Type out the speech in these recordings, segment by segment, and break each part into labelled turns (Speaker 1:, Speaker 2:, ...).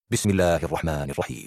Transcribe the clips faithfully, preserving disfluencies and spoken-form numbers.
Speaker 1: بسم الله الرحمن الرحيم.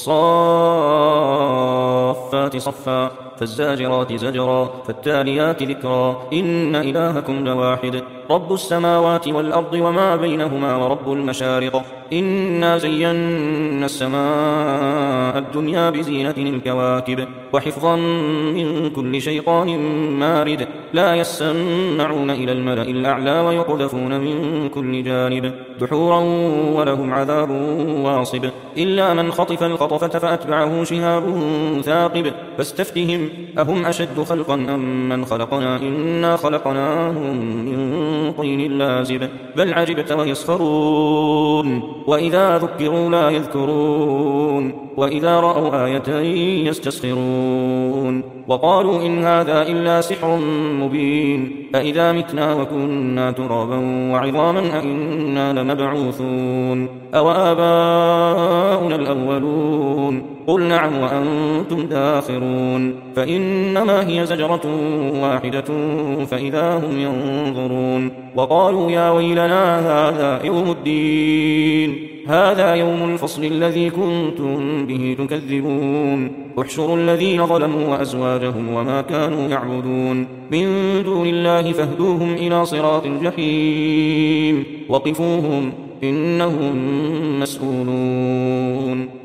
Speaker 2: والصافات صفا فالزاجرات زجرا فالتاليات ذكرا إن إلهكم لواحد رب السماوات والأرض وما بينهما ورب المشارق إنا زينا السماء الدنيا بزينة الكواكب وحفظا من كل شيطان مارد لا يسمعون إلى الملأ الأعلى ويقذفون من كل جانب دحورا ولهم عذاب واصب إلا من خطف الخطفة فأتبعه شهاب ثاقب فاستفتهم أهم أشد خلقا أم من خلقنا إنا خلقناهم من طين لازب بل عجبت ويسخرون وإذا ذكروا لا يذكرون وإذا رأوا آية يستسخرون وقالوا إن هذا إلا سحر مبين أإذا متنا وكنا ترابا وعظاما أإنا لمبعوثون أو آباؤنا الأولون قل نعم وأنتم داخرون فإنما هي زجرة واحدة فإذا هم ينظرون وقالوا يا ويلنا هذا يوم الدين هذا يوم الفصل الذي كنتم به تكذبون احشروا الذين ظلموا وأزواجهم وما كانوا يعبدون من دون الله فاهدوهم إلى صراط الجحيم وقفوهم إنهم مسؤولون.